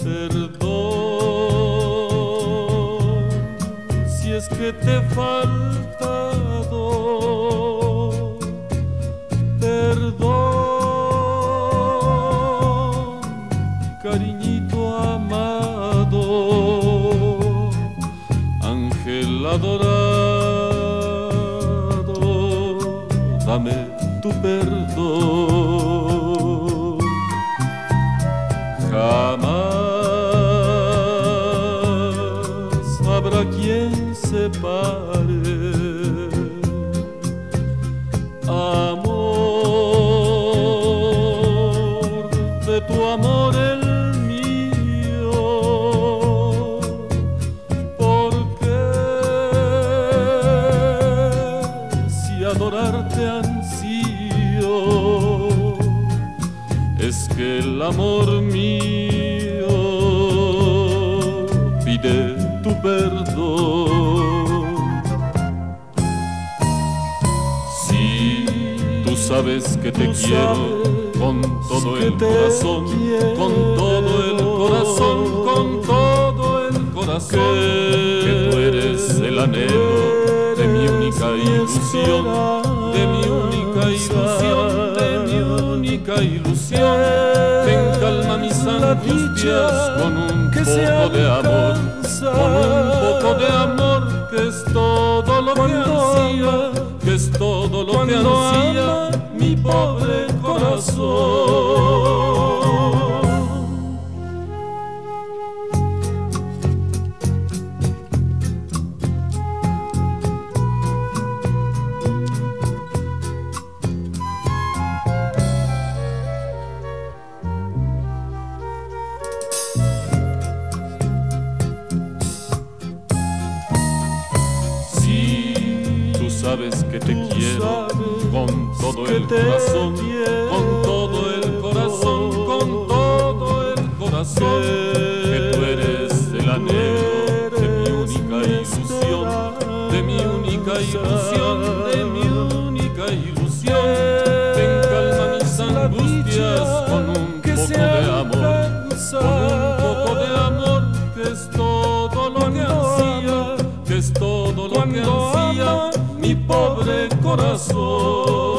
Perdón si es que te he faltado. Perdón, cariñito amado, ángel adorado, dame tu perdón. Jamás habrá quien separe amor de tu amor el mío, porque si adorarte ansío, es que el amor mío pide tu perdón. Si tú sabes que te quiero con todo el corazón, con todo el corazón, con todo el corazón, que tú eres el anhelo de mi única ilusión, de mi única ilusión, de mi única ilusión. Ven, calma mis angustias con un poco de amor, con un poco de amor, que es todo lo que ansía, que es todo lo que ansía mi pobre corazón. Sabes que te quiero con todo el corazón, con todo el corazón, con todo el corazón, que tú eres el anhelo de mi única ilusión, de mi única ilusión, de mi única ilusión. Ven, calma mis angustias con un poco de amor, con un poco de amor, que es todo lo que ansía, que es todo lo que ansía mi pobre corazón.